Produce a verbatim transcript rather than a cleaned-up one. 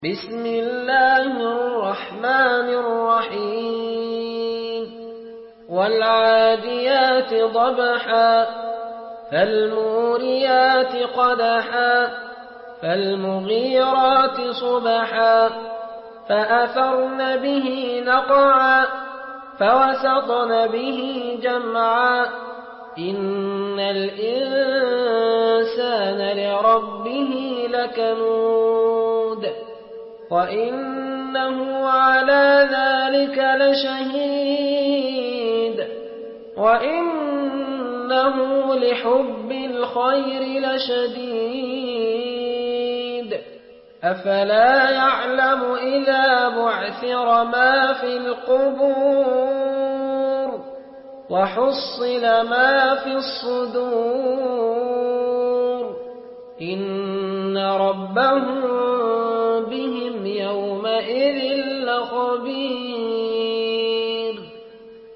بسم الله الرحمن الرحيم والعاديات ضبحا فالموريات قدحا فالمغيرات صبحا فأثرن به نقعا فوسطن به جمعا إن الإنسان لربه لكنود وإنه على ذلك لشهيد وإنه لحب الخير لشديد أفلا يعلم إذا بعثر ما في القبور وحصل ما في الصدور إن ربهم بهم يومئذ لخبير.